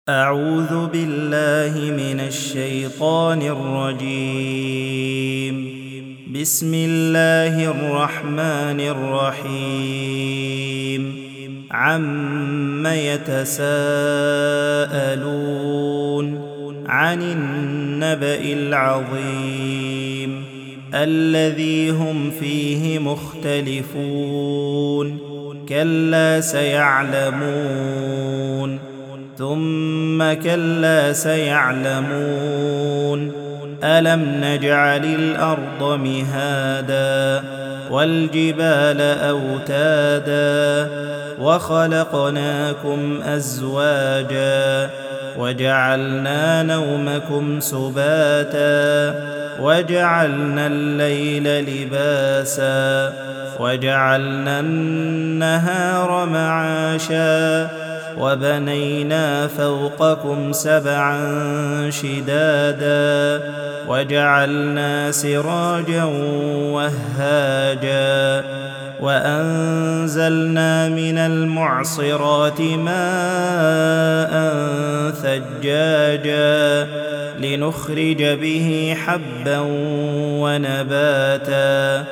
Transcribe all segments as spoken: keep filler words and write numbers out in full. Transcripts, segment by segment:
أعوذ بالله من الشيطان الرجيم. بسم الله الرحمن الرحيم. عم يتساءلون عن النبأ العظيم الذي هم فيه مختلفون كلا سيعلمون ثم كلا سيعلمون ألم نجعل الأرض مهادا والجبال أوتادا وخلقناكم أزواجا وجعلنا نومكم سباتا وجعلنا الليل لباسا وجعلنا النهار معاشا وبنينا فوقكم سبعا شدادا وجعلنا سراجا وهاجا وأنزلنا من المعصرات ماء ثجاجا لنخرج به حبا ونباتا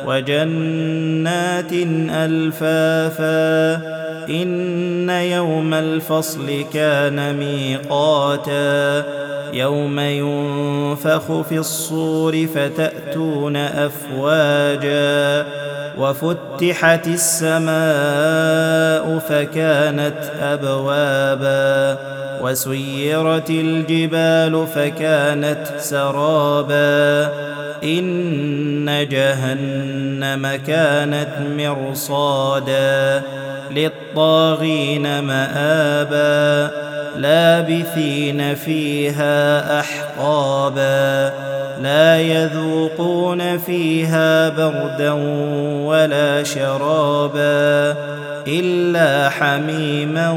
وجنات ألفافا إن يوم الفصل كان ميقاتا يوم ينفخ في الصور فتأتون أفواجا وفتحت السماء فكانت أبوابا وسيرت الجبال فكانت سرابا إن جهنم كانت مرصادا للطاغين مآبا لابثين فيها أحقابا لا يذوقون فيها بردا ولا شرابا إلا حميما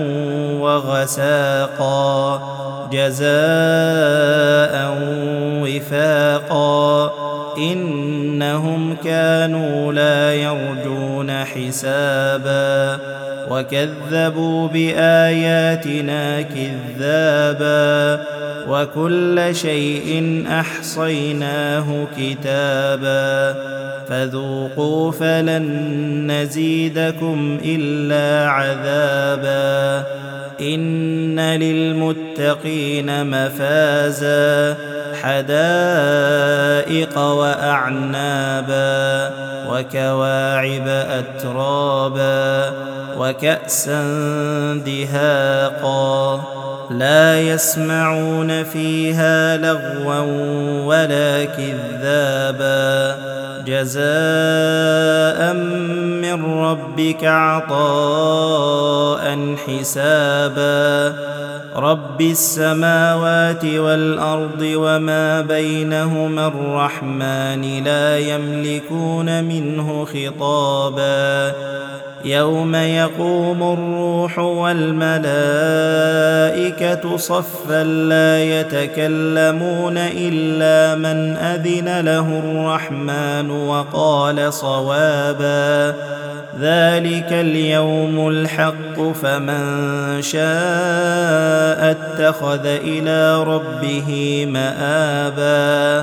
وغساقا جزاء وفاقا إنهم كانوا لا يرجون حسابا وكذبوا بآياتنا كذابا وكل شيء أحصيناه كتابا فذوقوا فلن نزيدكم إلا عذابا إن للمتقين مفازا حدائق وأعنابا وكواعب أترابا وكأسا دهاقا لا يسمعون فيها لغوا ولا كذابا جزاء من ربك عطاء حسابا رب السماوات والأرض وما بينهما الرحمن لا يملكون منه خطابا يوم يقوم الروح والملائكة صفا لا يتكلمون إلا من أذن له الرحمن وقال صوابا ذلك اليوم الحق فمن شاء اتخذ إلى ربه مآبا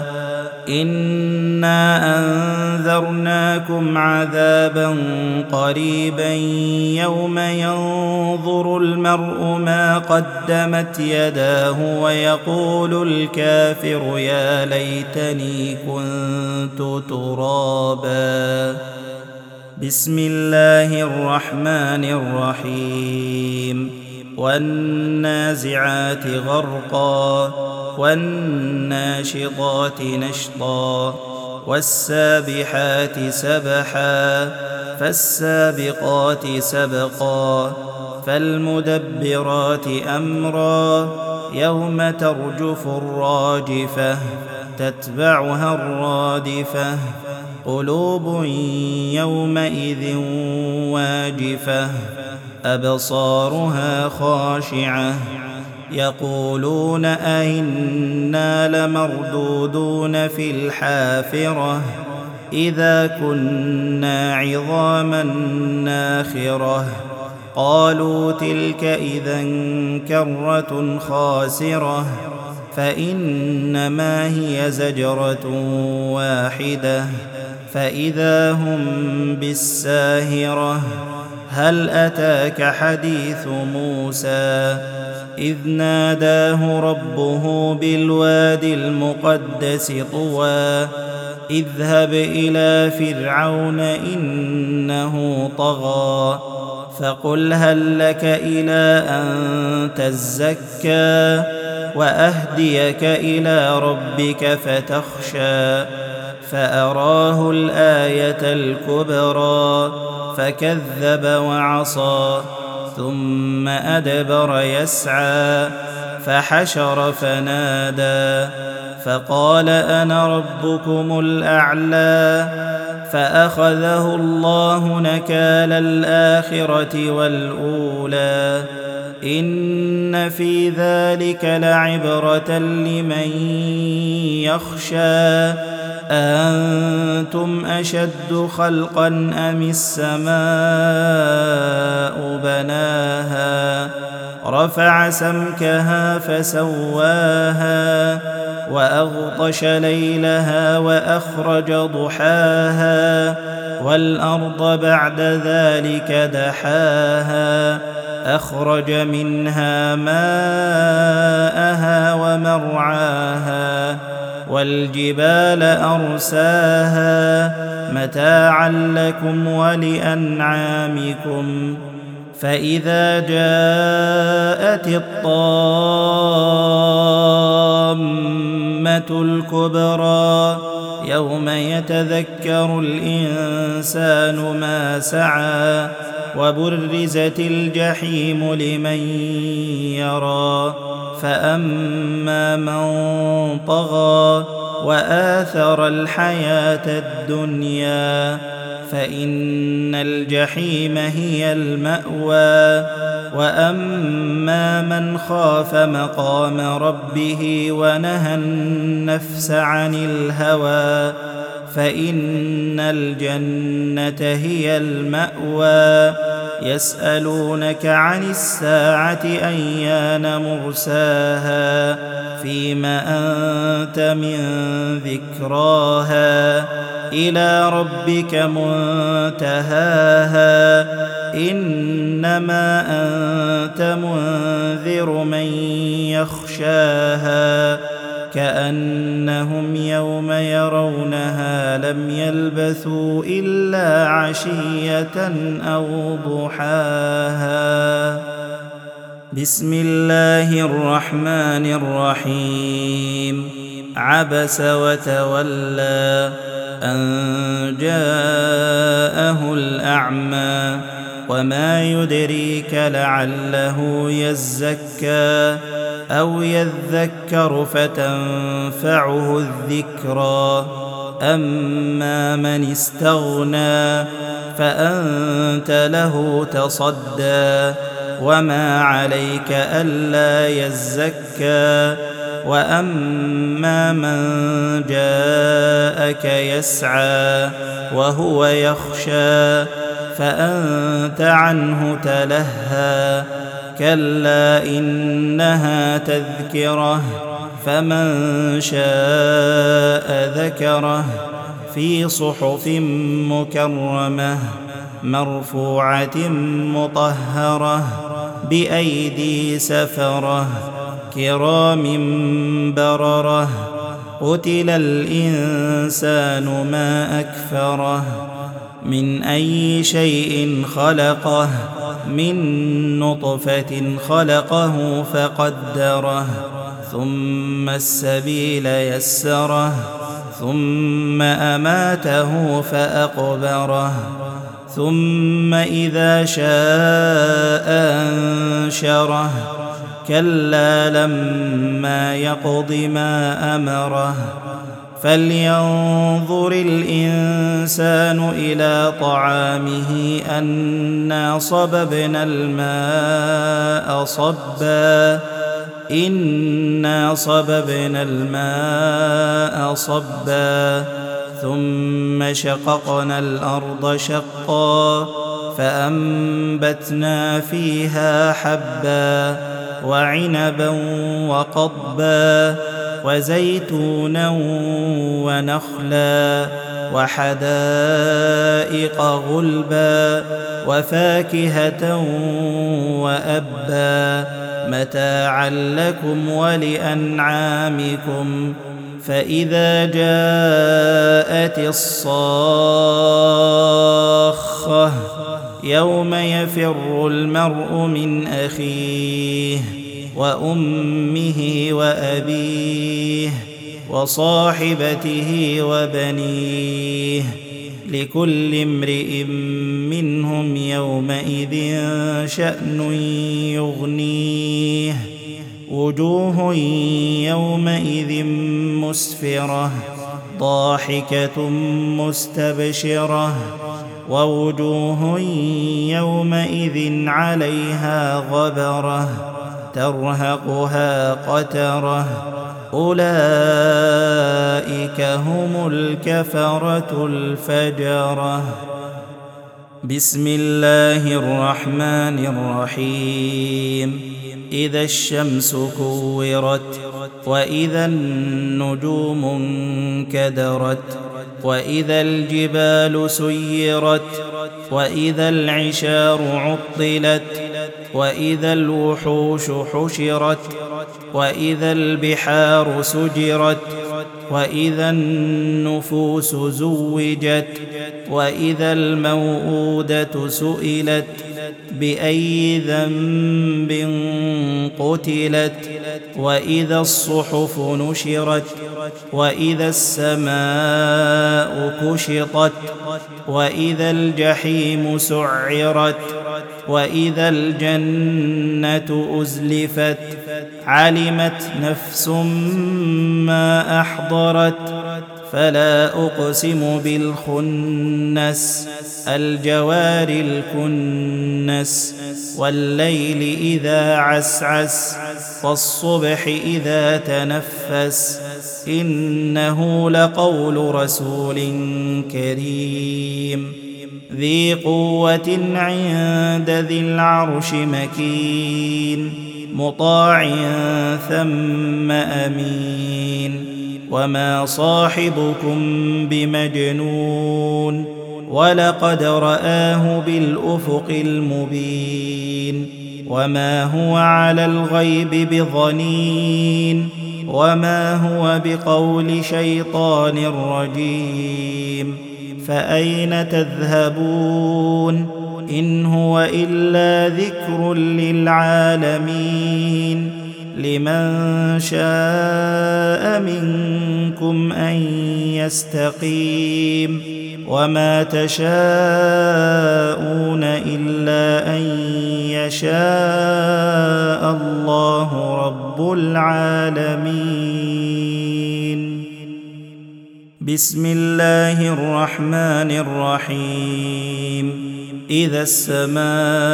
إنا أنذرناكم عذابا قريبا يوم ينظر المرء ما قدمت يداه ويقول الكافر يا ليتني كنت ترابا بسم الله الرحمن الرحيم والنازعات غرقا والناشطات نشطا والسابحات سبحا فالسابقات سبقا فالمدبرات أمرا يوم ترجف الراجفة تتبعها الرادفة قلوب يومئذ واجفة أبصارها خاشعة يقولون أئنا لمردودون في الحافرة إذا كنا عظاما ناخرة قالوا تلك إذا كرة خاسرة فإنما هي زجرة واحدة فإذا هم بالساهرة. هل أتاك حديث موسى إذ ناداه ربه بالوادي المقدس طوى اذهب إلى فرعون إنه طغى فقل هل لك إلى أن تزكى وأهديك إلى ربك فتخشى. فأراه الآية الكبرى فكذب وعصى ثم أدبر يسعى فحشر فنادى فقال أنا ربكم الأعلى. فأخذه الله نكال الآخرة والأولى إن في ذلك لعبرة لمن يخشى. أأنتم أشد خلقا أم السماء بناها رفع سمكها فسواها وأغطش ليلها وأخرج ضحاها والأرض بعد ذلك دحاها أخرج منها ماءها ومرعاها والجبال أرساها متاعا لكم ولأنعامكم. فإذا جاءت الطامة الكبرى يوم يتذكر الإنسان ما سعى وبرزت الجحيم لمن يرى فأما من طغى وآثر الحياة الدنيا فإن الجحيم هي المأوى. وأما من خاف مقام ربه ونهى النفس عن الهوى فإن الجنة هي المأوى. يسألونك عن الساعة أيان مرساها فيما أنت من ذكراها إلى ربك منتهاها إنما أنت منذر من يخشاها كأنهم يوم يرونها لم يلبثوا إلا عشية أو ضحاها. بسم الله الرحمن الرحيم. عبس وتولى أن جاءه الأعمى وما يدريك لعله يزكى أو يذكر فتنفعه الذكرى. أما من استغنى فأنت له تصدى وما عليك ألا يزكى. وأما من جاءك يسعى وهو يخشى فأنت عنه تلهى. كلا إنها تذكرة فمن شاء ذكره في صحف مكرمة مرفوعة مطهرة بأيدي سفرة كرام بررة. قتل الإنسان ما أكفره من أي شيء خلقه من نطفة خلقه فقدره ثم السبيل يسره ثم أماته فأقبره ثم إذا شاء أنشره كلا لما يقض ما أمره. فلينظر الإنسان إلى طعامه أنا صببنا الماء صبا إنا صببنا الماء صبا ثم شققنا الأرض شقا فأنبتنا فيها حبا وعنبا وقضبا وزيتونا ونخلا وحدائق غلبا وفاكهة وأبا متاعا لكم ولأنعامكم. فإذا جاءت الصاخة يوم يفر المرء من أخيه وأمه وأبيه وصاحبته وبنيه لكل امرئ منهم يومئذ شأن يغنيه. وجوه يومئذ مسفرة ضاحكة مستبشرة ووجوه يومئذ عليها غبرة ترهقها قترة أولئك هم الكفرة الفجرة. بسم الله الرحمن الرحيم. إذا الشمس كورت وإذا النجوم انكدرت وإذا الجبال سيرت وإذا العشار عطلت وإذا الوحوش حشرت وإذا البحار سجرت وإذا النفوس زوجت وإذا الموءودة سئلت بأي ذنب قتلت وإذا الصحف نشرت وإذا السماء كشطت وإذا الجحيم سعرت وإذا الجنة أزلفت علمت نفس ما أحضرت. فلا أقسم بالخنس الجوار الكنس والليل إذا عسعس والصبح إذا تنفس إنه لقول رسول كريم ذي قوة عند ذي العرش مكين مطاع ثم أمين. وما صاحبكم بمجنون ولقد رآه بالأفق المبين. وما هو على الغيب بضنين وما هو بقول شيطان رجيم. فأين تذهبون إن هو إلا ذكر للعالمين. لمن شاء منكم أن يستقيم وما تشاءون إلا أن يشاء الله رب العالمين. بسم الله الرحمن الرحيم. إذا السماء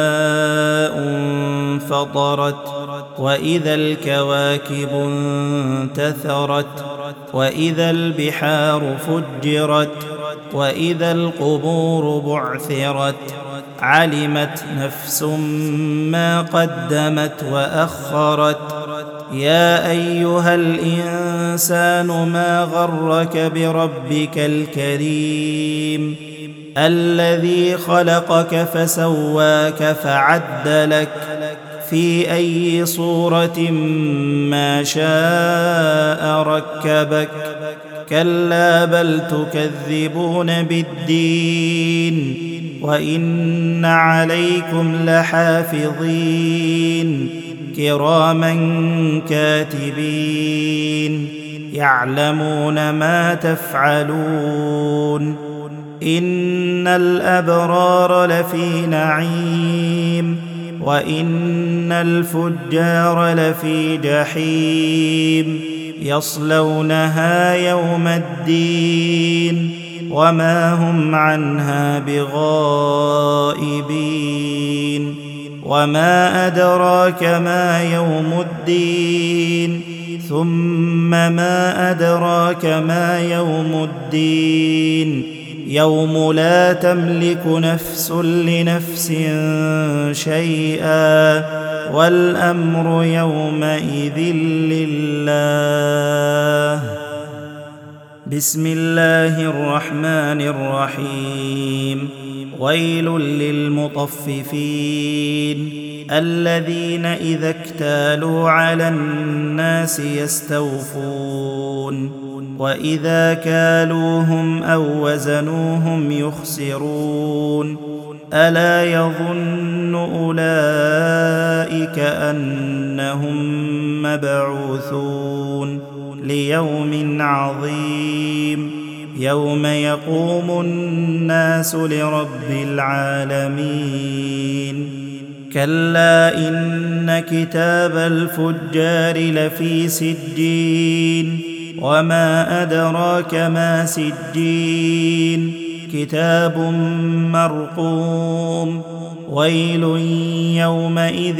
انفطرت وإذا الكواكب انتثرت وإذا البحار فجرت وإذا القبور بعثرت علمت نفس ما قدمت وأخرت. يا أيها الإنسان ما غرك بربك الكريم الذي خلقك فسواك فعدلك في أي صورة ما شاء ركبك. كلا بل تكذبون بالدين وإن عليكم لحافظين كراما كاتبين يعلمون ما تفعلون. إن الأبرار لفي نعيم وإن الفجار لفي جحيم يصلونها يوم الدين وما هم عنها بغائبين. وما أدراك ما يوم الدين ثم ما أدراك ما يوم الدين يوم لا تملك نفس لنفس شيئا والأمر يومئذ لله. بسم الله الرحمن الرحيم. ويل للمطففين الذين إذا اكتالوا على الناس يستوفون وإذا كالوهم أو وزنوهم يخسرون ألا يظن أولئك أنهم مبعوثون ليوم عظيم يوم يقوم الناس لرب العالمين. كلا إن كتاب الفجار لفي سجين وما أدراك ما سجين كتاب مرقوم ويل يومئذ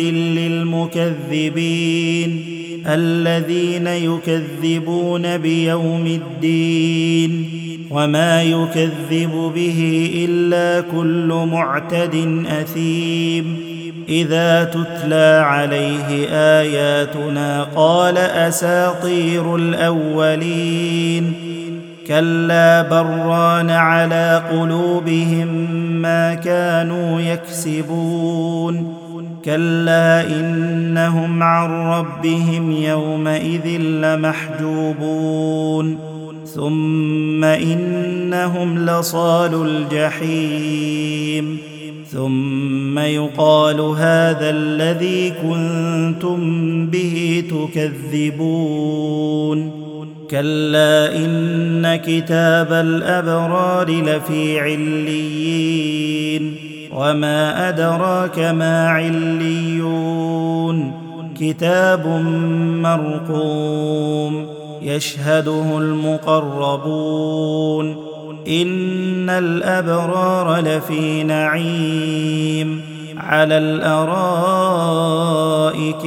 للمكذبين الذين يكذبون بيوم الدين وما يكذب به إلا كل معتد أثيم إذا تتلى عليه آياتنا قال أساطير الأولين كلا بران على قلوبهم ما كانوا يكسبون كلا إنهم عن ربهم يومئذ لمحجوبون ثم إنهم لصالو الجحيم ثم يقال هذا الذي كنتم به تكذبون كلا إن كتاب الأبرار لفي عليين وما أدراك ما عليون كتاب مرقوم يشهده المقربون إن الأبرار لفي نعيم على الأرائك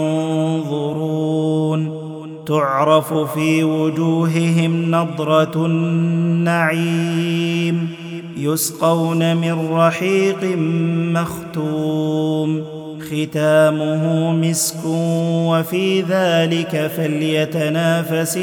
ينظرون تعرف في وجوههم نضرة النعيم يسقون من رحيق مختوم ختامه مسك وفي ذلك فليتنافس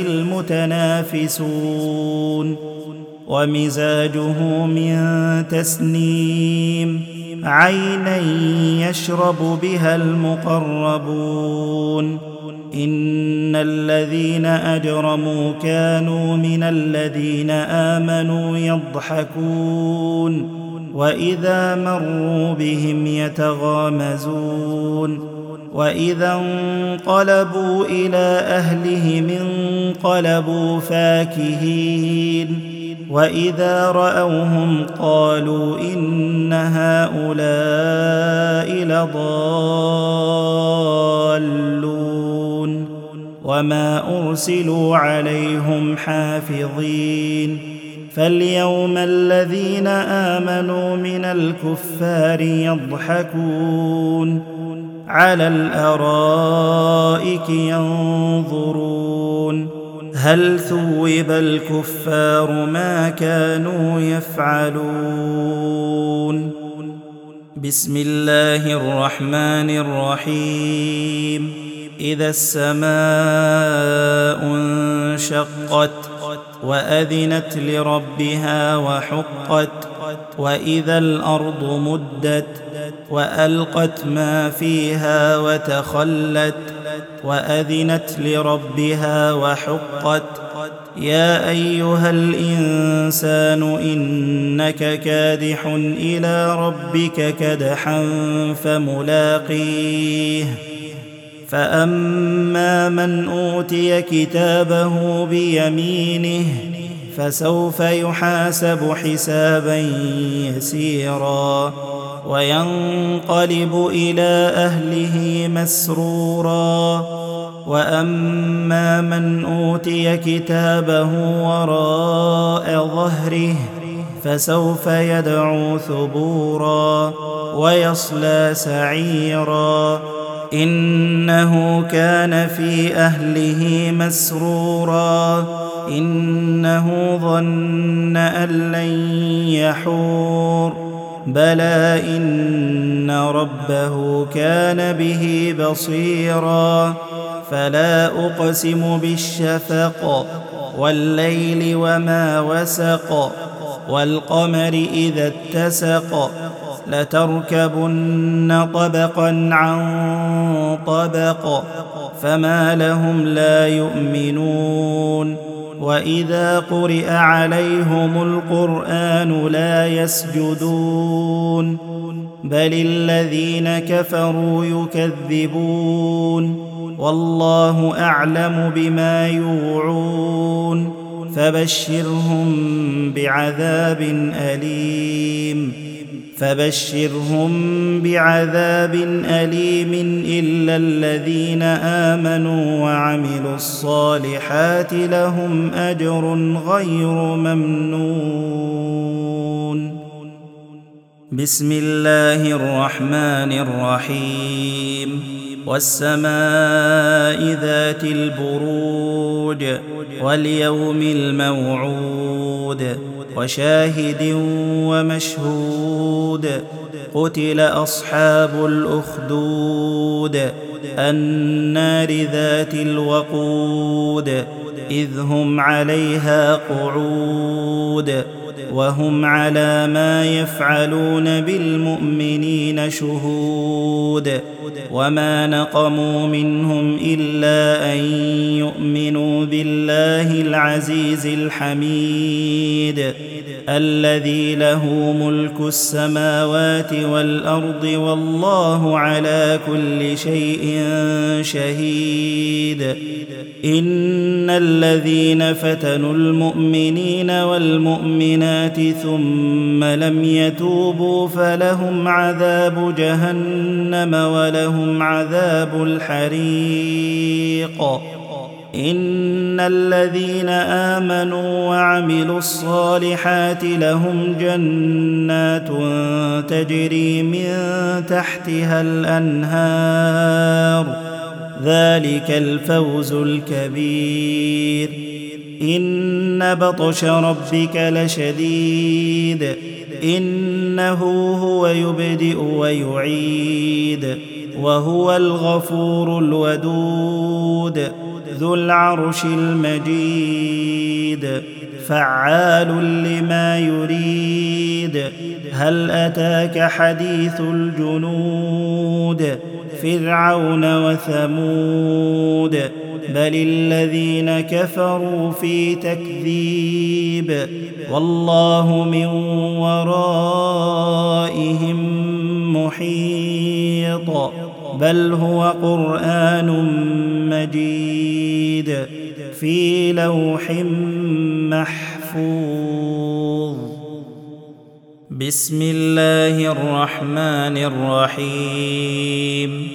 المتنافسون ومزاجه من تسنيم عينا يشرب بها المقربون إن الذين أجرموا كانوا من الذين آمنوا يضحكون وإذا مروا بهم يتغامزون وإذا انقلبوا إلى أهلهم انقلبوا فاكهين وإذا رأوهم قالوا إن هؤلاء لضالون وما أرسلوا عليهم حافظين فاليوم الذين آمنوا من الكفار يضحكون على الأرائك ينظرون هل ثوب الكفار ما كانوا يفعلون. بسم الله الرحمن الرحيم. إذا السماء انشقت وأذنت لربها وحقت وإذا الأرض مدت وألقت ما فيها وتخلت وأذنت لربها وحقت يا أيها الإنسان إنك كادح إلى ربك كدحا فملاقيه فأما من أوتي كتابه بيمينه فسوف يحاسب حسابا يسيرا وينقلب إلى أهله مسرورا وأما من أوتي كتابه وراء ظهره فسوف يدعو ثبورا ويصلى سعيرا إنه كان في أهله مسرورا إنه ظن أن لن يحور بلى إن ربه كان به بصيرا فلا أقسم بالشفق والليل وما وسق والقمر إذا اتسق لتركبن طبقا عن طبق فما لهم لا يؤمنون وإذا قرئ عليهم القرآن لا يسجدون بل الذين كفروا يكذبون والله أعلم بما يوعون فبشرهم بعذاب أليم فبشرهم بعذاب أليم إلا الذين آمنوا وعملوا الصالحات لهم أجر غير ممنون. بسم الله الرحمن الرحيم والسماء ذات البروج واليوم الموعود وشاهد ومشهود قتل أصحاب الأخدود النار ذات الوقود إذ هم عليها قعود وهم على ما يفعلون بالمؤمنين شهود وما نقموا منهم إلا أن يؤمنوا بالله العزيز الحميد الذي له ملك السماوات والأرض والله على كل شيء شهيد. إن الذين فتنوا المؤمنين والمؤمنات ثم لم يتوبوا فلهم عذاب جهنم ولهم عذاب الحريق. إن الذين آمنوا وعملوا الصالحات لهم جنات تجري من تحتها الأنهار ذلك الفوز الكبير. إن بطش ربك لشديد إنه هو يبدئ ويعيد وهو الغفور الودود ذو العرش المجيد فعال لما يريد. هل أتاك حديث الجنود فرعون وثمود بل الذين كفروا في تكذيب والله من ورائهم محيط بل هو قرآن مجيد في لوح محفوظ. بسم الله الرحمن الرحيم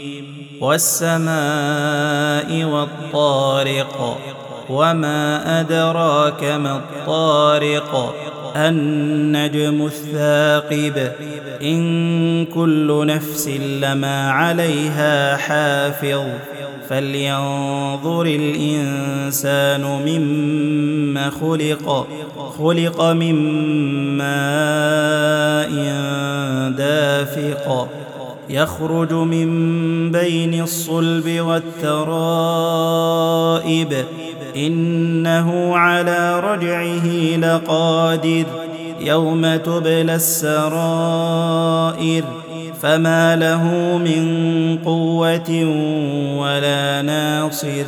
والسماء والطارق وما أدراك ما الطارق النجم الثاقب. إن كل نفس لما عليها حافظ فلينظر الإنسان مما خلق خلق من ماء دافق يخرج من بين الصلب والترائب إنه على رجعه لقادر يوم تبلى السرائر فما له من قوة ولا ناصر.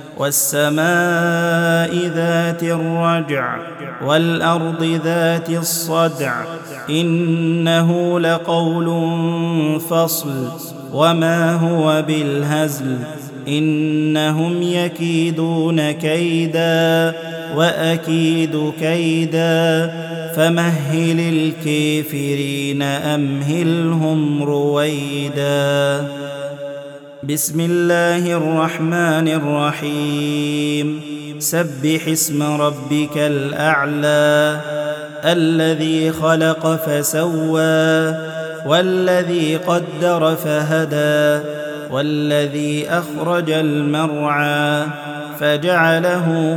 والسماء ذات الرجع والأرض ذات الصدع إنه لقول فصل وما هو بالهزل. إنهم يكيدون كيدا وأكيد كيدا فمهل الكافرين أمهلهم رويدا. بسم الله الرحمن الرحيم سبح اسم ربك الأعلى الذي خلق فسوى والذي قدر فهدى والذي أخرج المرعى فجعله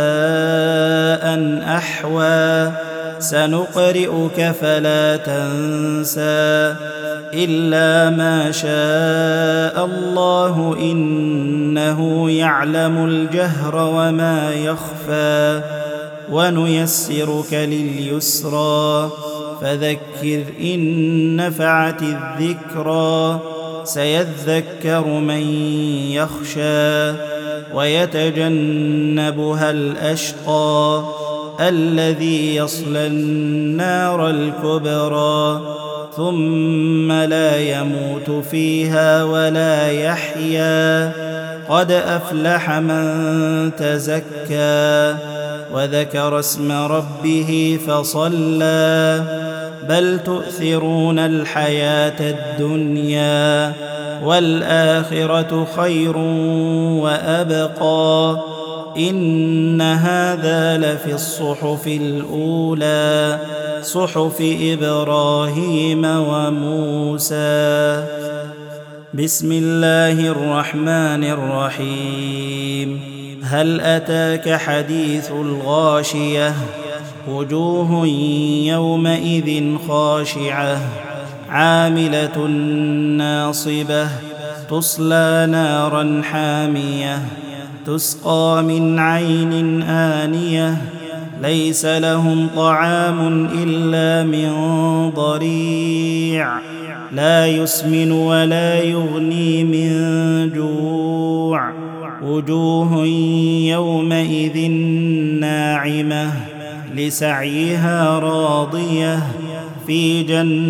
غثاء أحوى سنقرئك فلا تنسى إلا ما شاء الله إنه يعلم الجهر وما يخفى ونيسرك لليسرى فذكر إن نفعت الذكرى سيذكر من يخشى ويتجنبها الأشقى الذي يصلى النار الكبرى ثم لا يموت فيها ولا يحيا قد أفلح من تزكى وذكر اسم ربه فصلى بل تؤثرون الحياة الدنيا والآخرة خير وأبقى إن هذا لفي الصحف الأولى صحف إبراهيم وموسى. بسم الله الرحمن الرحيم. هل أتاك حديث الغاشية وجوه يومئذ خاشعة عاملة ناصبة تصلى نارا حامية تسقى من عين آنية ليس لهم طعام إلا من ضريع لا يسمن ولا يغني من جوع وجوه يومئذ ناعمة لسعيها راضية في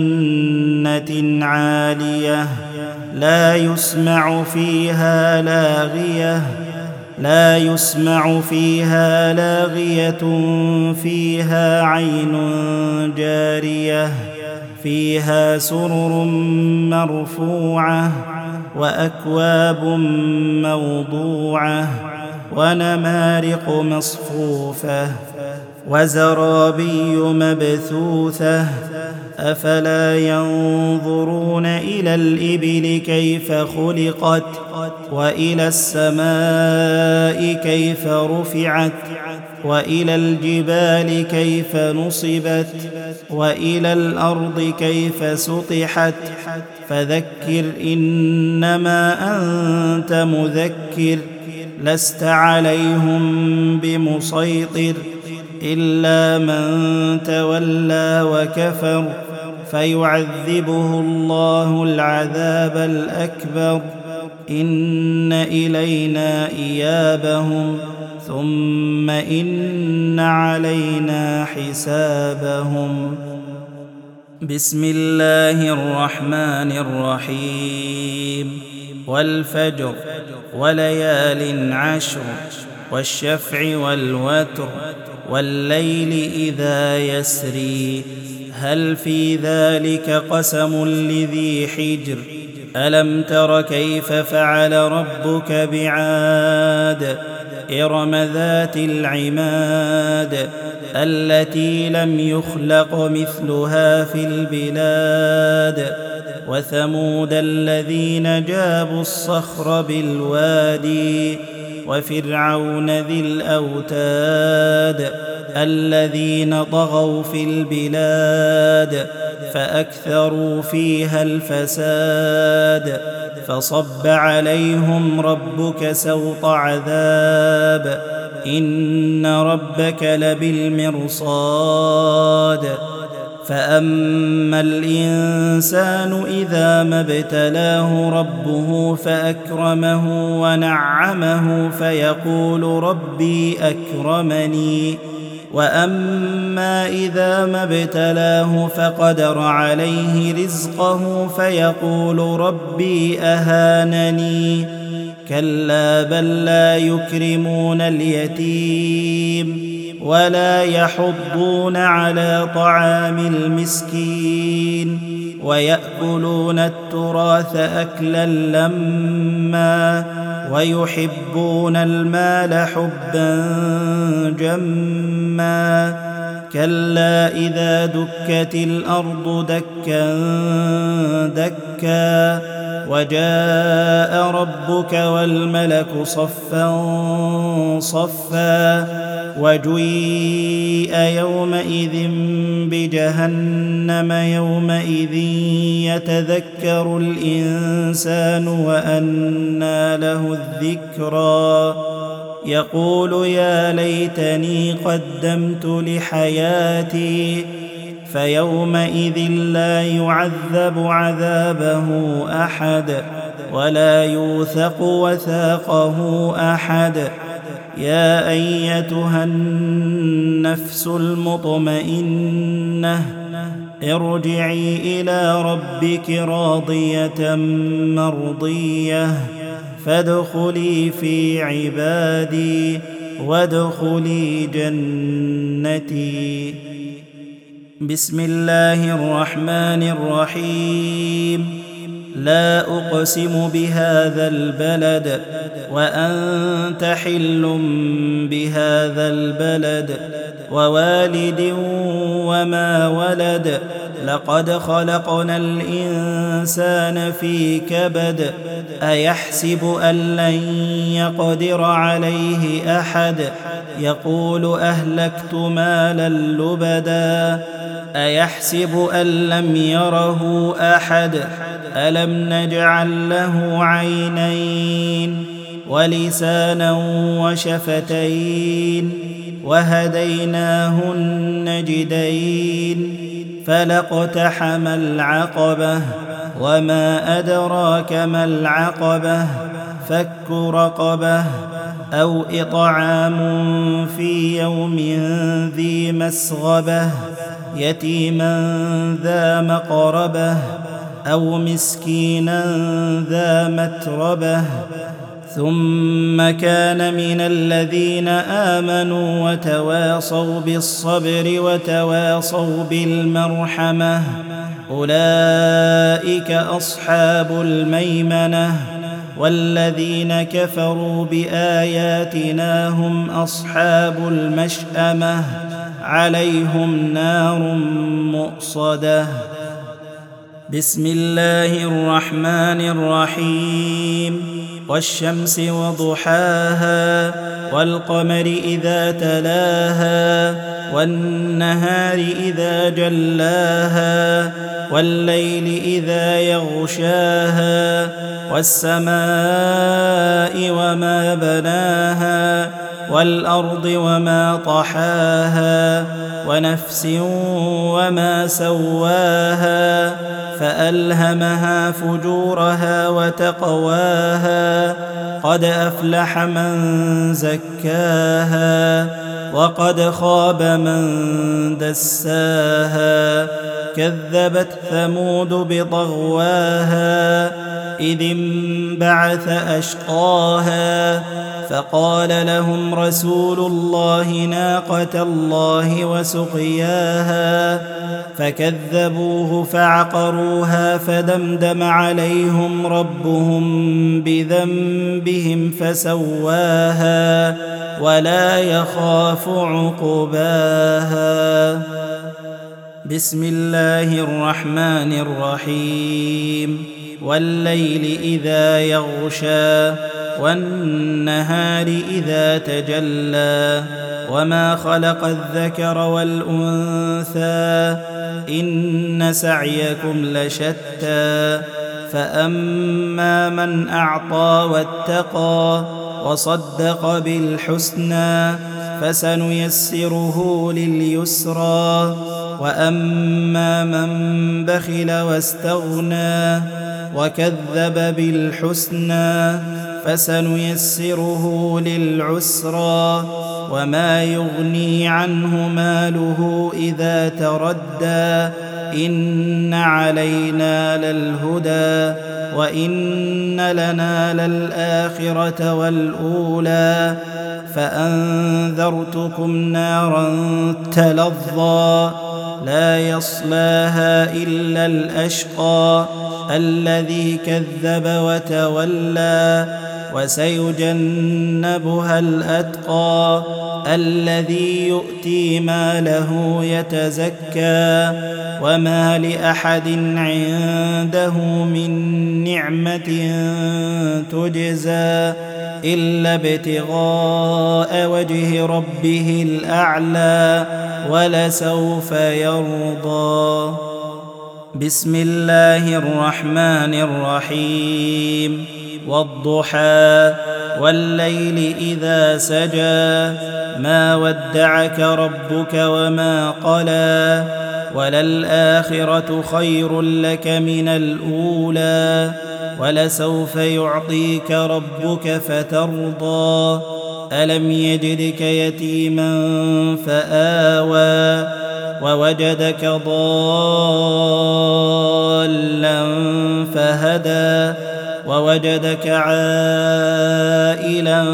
جنة عالية لا يسمع فيها لاغية لا يسمع فيها لاغية فيها عين جارية فيها سرر مرفوعة وأكواب موضوعة ونمارق مصفوفة وزرابي مبثوثة أفلا ينظرون إلى الإبل كيف خلقت وإلى السماء كيف رفعت وإلى الجبال كيف نصبت وإلى الأرض كيف سطحت فذكر إنما أنت مذكر لست عليهم بمسيطر إلا من تولى وكفر فيعذبه الله العذاب الأكبر إن إلينا إيابهم ثم إن علينا حسابهم. بسم الله الرحمن الرحيم. والفجر وليال عشر والشفع والوتر والليل إذا يسري هل في ذلك قسم لذي حجر ألم تر كيف فعل ربك بعاد إرم ذات العماد التي لم يخلق مثلها في البلاد وثمود الذين جابوا الصخر بالوادي وفرعون ذي الأوتاد الذين طغوا في البلاد فأكثروا فيها الفساد فصب عليهم ربك سوط عذاب إن ربك لبالمرصاد فأما الإنسان إذا ما ابتلاه ربه فأكرمه ونعمه فيقول ربي أكرمني وأما إذا ما ابتلاه فقدر عليه رزقه فيقول ربي أهانني كلا بل لا يكرمون اليتيم ولا يحضون على طعام المسكين ويأكلون التراث أكلا لما ويحبون المال حبا جما كلا إذا دكت الأرض دكا دكا وجاء ربك والملك صفا صفا وجيء يومئذ بجهنم يومئذ يتذكر الإنسان وأنى له الذكرى يقول يا ليتني قدمت لحياتي فيومئذ لا يعذب عذابه أحد ولا يوثق وثاقه أحد يا أيتها النفس المطمئنة ارجعي إلى ربك راضية مرضية فادخلي في عبادي وادخلي جنتي. بسم الله الرحمن الرحيم. لا أقسم بهذا البلد وأنت حل بهذا البلد ووالد وما ولد لقد خلقنا الإنسان في كبد أيحسب أن لن يقدر عليه أحد يقول أهلكت مالا لبدا أيحسب أن لم يره أحد ألم نجعل له عينين ولسانا وشفتين وهديناه النجدين فلاقتحم العقبة وما أدراك ما العقبة فك رقبة أو إطعام في يوم ذي مسغبة يتيما ذا مقربة أو مسكينا ذا متربة ثم كان من الذين آمنوا وتواصوا بالصبر وتواصوا بالمرحمة أولئك أصحاب الميمنة والذين كفروا بآياتنا هم أصحاب المشأمة عليهم نار مؤصدة. بسم الله الرحمن الرحيم. والشمس وضحاها والقمر إذا تلاها والنهار إذا جلاها والليل إذا يغشاها والسماء وما بناها والأرض وما طحاها ونفس وما سواها فألهمها فجورها وتقواها قد أفلح من زكاها وقد خاب من دساها كذبت ثمود بطغواها إذ انبعث أشقاها فقال لهم رسول الله ناقة الله وسقياها فكذبوه فعقروها فدمدم عليهم ربهم بذنبهم فسواها ولا يخاف عقباها. بسم الله الرحمن الرحيم. والليل إذا يغشى والنهار إذا تجلى وما خلق الذكر والأنثى إن سعيكم لشتى فأما من أعطى واتقى وصدق بالحسنى فسنيسره لليسرى وأما من بخل واستغنى وكذب بالحسنى فسنيسره للعسرى وما يغني عنه ماله إذا تردى إن علينا للهدى وإن لنا للآخرة والأولى فأنذرتكم نارا تلظى لا يصلاها إلا الأشقى الذي كذب وتولى وسيجنبها الأتقى الذي يؤتي ماله يتزكى وما لأحد عنده من نعمة تجزى إلا ابتغاء وجه ربه الأعلى ولسوف يرضى. بسم الله الرحمن الرحيم والضحى والليل إذا سجى ما ودعك ربك وما قلى وللآخرة خير لك من الأولى ولسوف يعطيك ربك فترضى ألم يجدك يتيما فآوى ووجدك ضالا فهدى ووجدك عائلا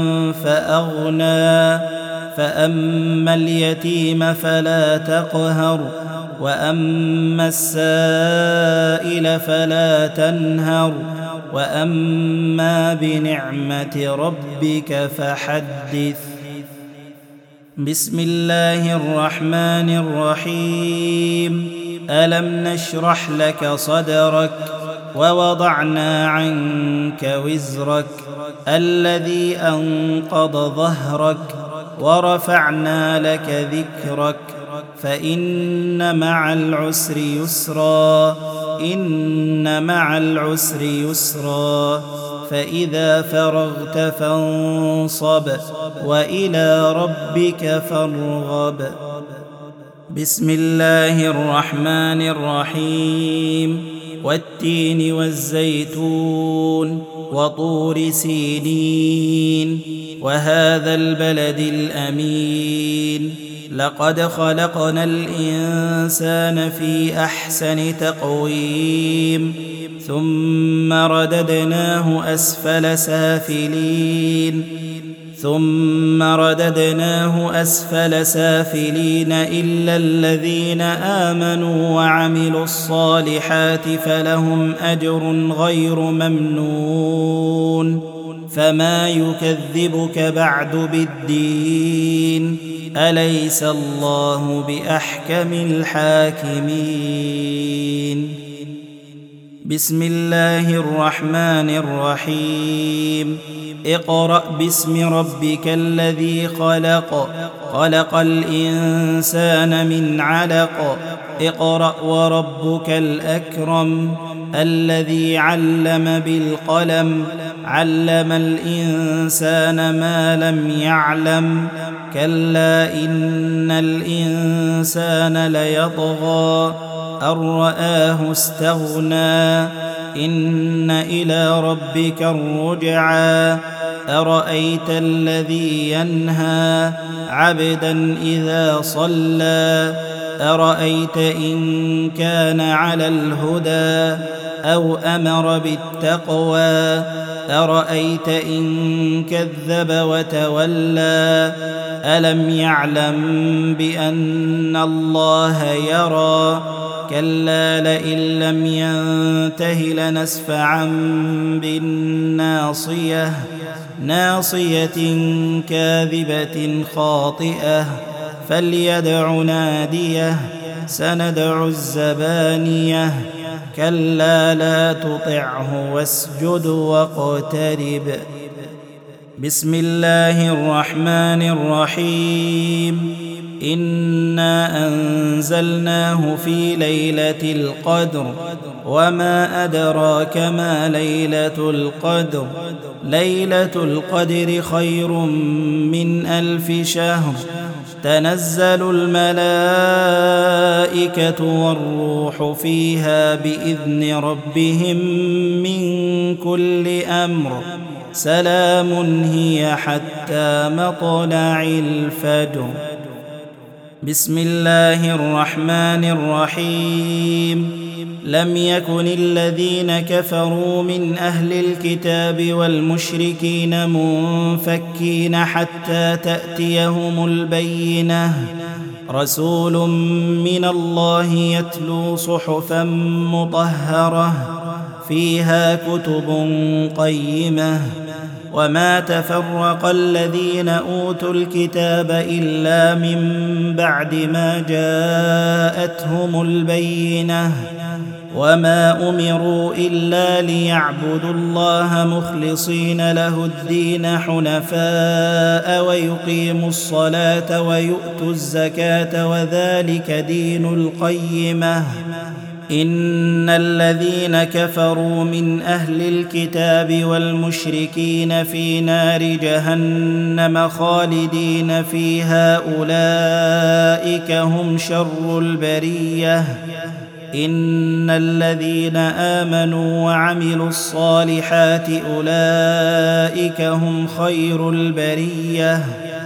فأغنى فأما اليتيم فلا تقهر وأما السائل فلا تنهر وأما بنعمة ربك فحدث. بسم الله الرحمن الرحيم ألم نشرح لك صدرك ووضعنا عنك وزرك الذي أنقض ظهرك ورفعنا لك ذكرك فإن مع العسر يسرا إن مع العسر يسرا فإذا فرغت فانصب وإلى ربك فارغب. بسم الله الرحمن الرحيم والتين والزيتون وطور سينين وهذا البلد الأمين لقد خلقنا الإنسان في أحسن تقويم ثم رددناه أسفل سافلين ثم رددناه أسفل سافلين إلا الذين آمنوا وعملوا الصالحات فلهم أجر غير ممنون فما يكذبك بعد بالدين أليس الله بأحكم الحاكمين. بسم الله الرحمن الرحيم اقرأ باسم ربك الذي خلق خلق الإنسان من علق اقرأ وربك الأكرم الذي علم بالقلم علم الإنسان ما لم يعلم كلا إن الإنسان ليطغى أن رآه استغنى إن إلى ربك الرجعى أرأيت الذي ينهى عبدا إذا صلى أرأيت إن كان على الهدى أو أمر بالتقوى أرأيت إن كذب وتولى ألم يعلم بأن الله يرى كلا لئن لم ينته لنسفعا بالناصية ناصية كاذبة خاطئة فليدع ناديه سندع الزبانية كلا لا تطعه واسجد واقترب. بسم الله الرحمن الرحيم إنا أنزلناه في ليلة القدر وما أدراك ما ليلة القدر ليلة القدر خير من ألف شهر تنزل الملائكة والروح فيها بإذن ربهم من كل أمر سلام هي حتى مطلع الفجر. بسم الله الرحمن الرحيم لم يكن الذين كفروا من أهل الكتاب والمشركين منفكين حتى تأتيهم البينة رسول من الله يتلو صحفا مطهرة فيها كتب قيمة وما تفرق الذين أوتوا الكتاب إلا من بعد ما جاءتهم البينة وما أمروا إلا ليعبدوا الله مخلصين له الدين حنفاء ويقيموا الصلاة ويؤتوا الزكاة وذلك دين القيمة إن الذين كفروا من أهل الكتاب والمشركين في نار جهنم خالدين فيها أولئك هم شر البرية إن الذين آمنوا وعملوا الصالحات أولئك هم خير البرية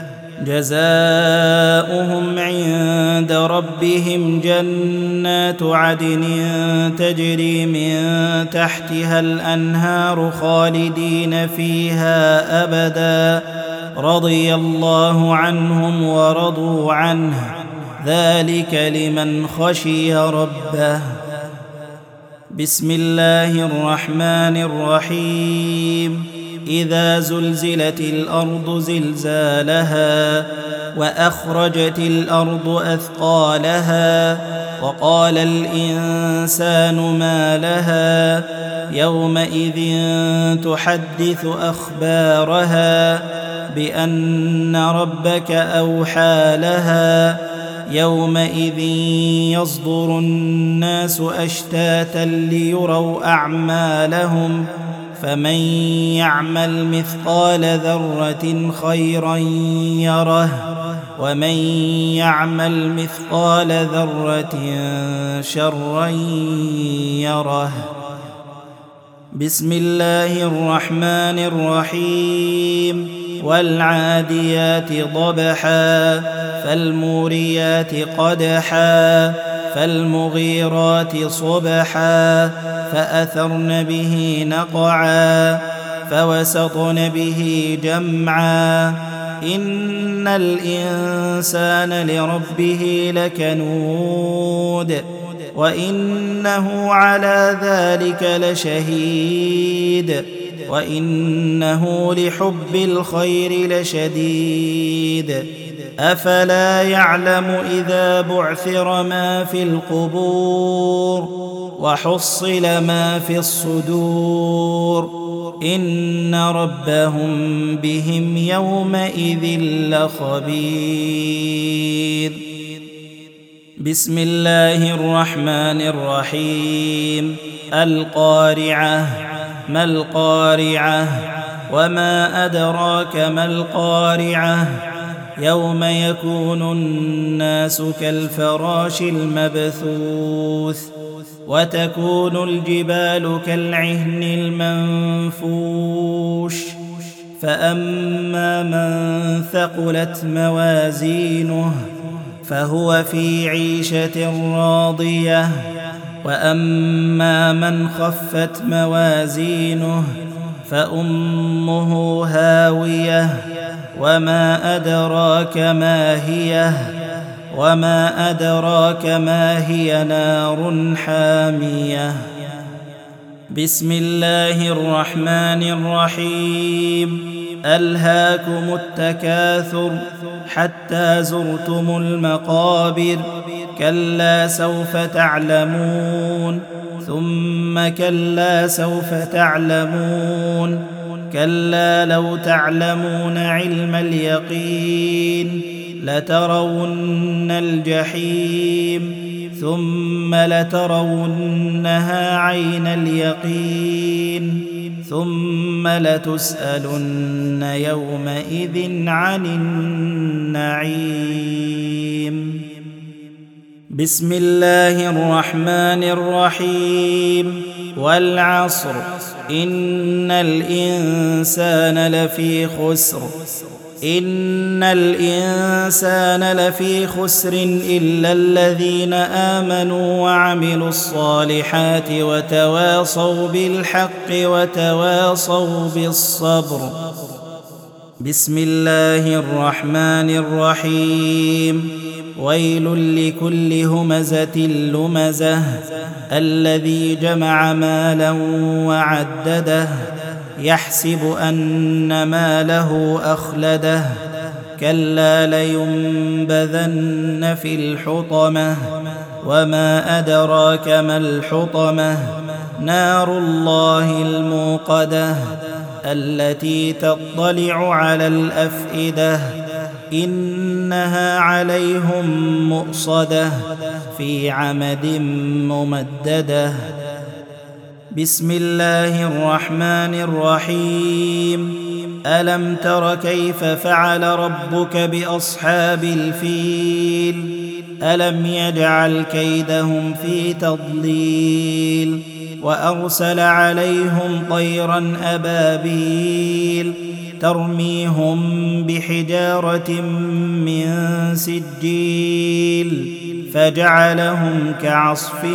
جزاؤهم عند ربهم جنات عدن تجري من تحتها الأنهار خالدين فيها أبدا رضي الله عنهم ورضوا عنه ذلك لمن خشي ربه. بسم الله الرحمن الرحيم إذا زلزلت الأرض زلزالها وأخرجت الأرض أثقالها وقال الإنسان ما لها يومئذ تحدث أخبارها بأن ربك أوحى لها يومئذ يصدر الناس أشتاتا ليروا أعمالهم فمن يعمل مثقال ذرة خيرا يره ومن يعمل مثقال ذرة شرا يره. بسم الله الرحمن الرحيم والعاديات ضبحا فالموريات قدحا فالمغيرات صبحا فأثرن به نقعا فوسطن به جمعا إن الإنسان لربه لكنود وإنه على ذلك لشهيد وإنه لحب الخير لشديد أفلا يعلم إذا بعثر ما في القبور وحصل ما في الصدور إن ربهم بهم يومئذ لخبير. بسم الله الرحمن الرحيم القارعة ما القارعة وما أدراك ما القارعة يوم يكون الناس كالفراش المبثوث وتكون الجبال كالعهن المنفوش فأما من ثقلت موازينه فهو في عيشة راضية وأما من خفت موازينه فأمه هاوية وما أدراك ما هي وما أدراك ما هي نار حامية. بسم الله الرحمن الرحيم ألهاكم التكاثر حتى زرتم المقابر كلا سوف تعلمون ثم كلا سوف تعلمون كلا لو تعلمون علم اليقين لترون الجحيم ثم لترونها عين اليقين ثم لتسألن يومئذ عن النعيم. بسم الله الرحمن الرحيم والعصر إن الإنسان لفي خسر إن الإنسان لفي خسر إلا الذين آمنوا وعملوا الصالحات وتواصوا بالحق وتواصوا بالصبر. بسم الله الرحمن الرحيم ويل لكل همزة لمزة الذي جمع مالا وعدده يحسب أن ماله أخلده كلا لينبذن في الحطمة وما أدراك ما الحطمة نار الله الموقدة التي تطلع على الأفئدة إنها عليهم مؤصدة في عمد ممددة. بسم الله الرحمن الرحيم ألم تر كيف فعل ربك بأصحاب الفيل ألم يجعل كيدهم في تضليل وأرسل عليهم طيرا أبابيل ترميهم بحجارة من سجيل فجعلهم كعصف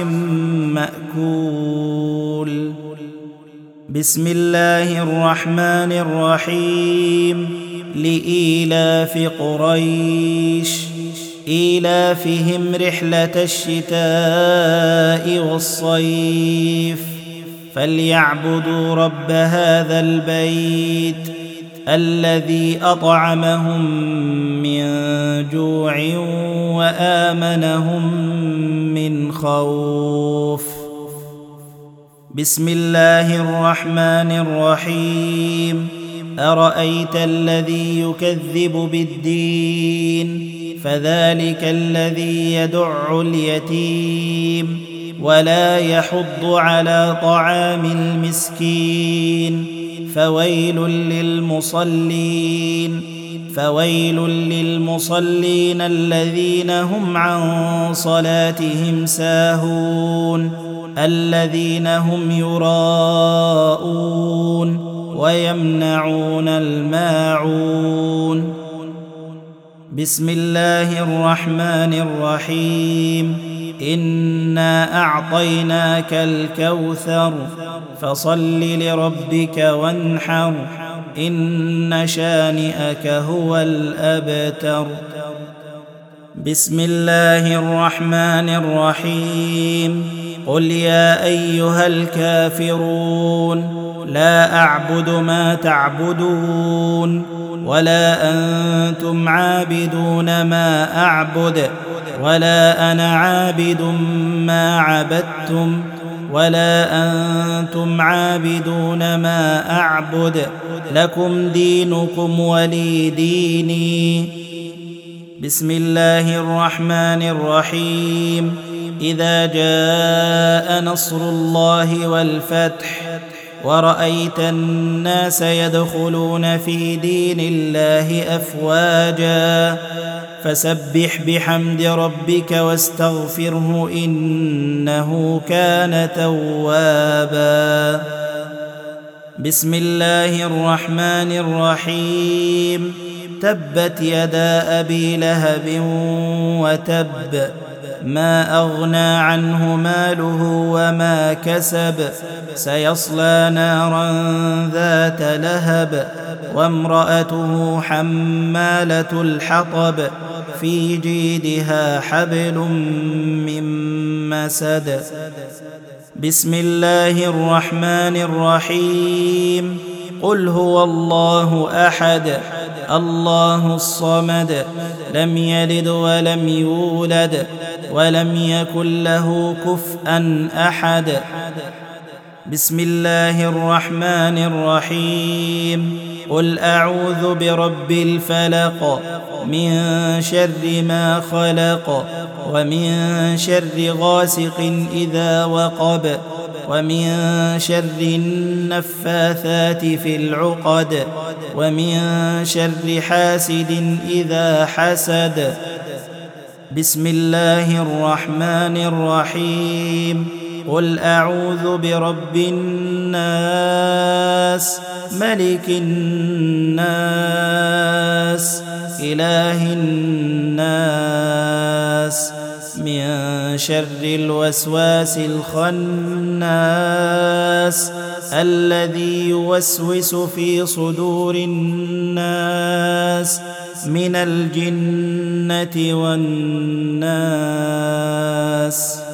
مأكول. بسم الله الرحمن الرحيم لإيلاف قريش إيلافهم رحلة الشتاء والصيف فليعبدوا رب هذا البيت الذي أطعمهم من جوع وآمنهم من خوف. بسم الله الرحمن الرحيم أرأيت الذي يكذب بالدين فذلك الذي يدع اليتيم ولا يحض على طعام المسكين فويل للمصلين فويل للمصلين الذين هم عن صلاتهم ساهون الذين هم يراءون ويمنعون الماعون. بسم الله الرحمن الرحيم إنا أعطيناك الكوثر فصل لربك وانحر إن شانئك هو الأبتر. بسم الله الرحمن الرحيم قل يا أيها الكافرون لا أعبد ما تعبدون ولا أنتم عابدون ما أعبد ولا أنا عابد ما عبدتم ولا أنتم عابدون ما أعبد لكم دينكم ولي ديني. بسم الله الرحمن الرحيم إذا جاء نصر الله والفتح ورأيت الناس يدخلون في دين الله أفواجا فسبح بحمد ربك واستغفره إنه كان توابا. بسم الله الرحمن الرحيم تبت يدا أبي لهب وتب ما أغنى عنه ماله وما كسب سيصلى نارا ذات لهب وامرأته حمالة الحطب في جيدها حبل من مسد. بسم الله الرحمن الرحيم قل هو الله أحد الله الصمد لم يلد ولم يولد ولم يكن له كفءا أحد. بسم الله الرحمن الرحيم قل أعوذ برب الفلق من شر ما خلق ومن شر غاسق إذا وقب ومن شر النفاثات في العقد ومن شر حاسد إذا حسد. بسم الله الرحمن الرحيم قل أعوذ برب الناس ملك الناس إله الناس من شر الوسواس الخناس الذي يوسوس في صدور الناس من الجنة والناس.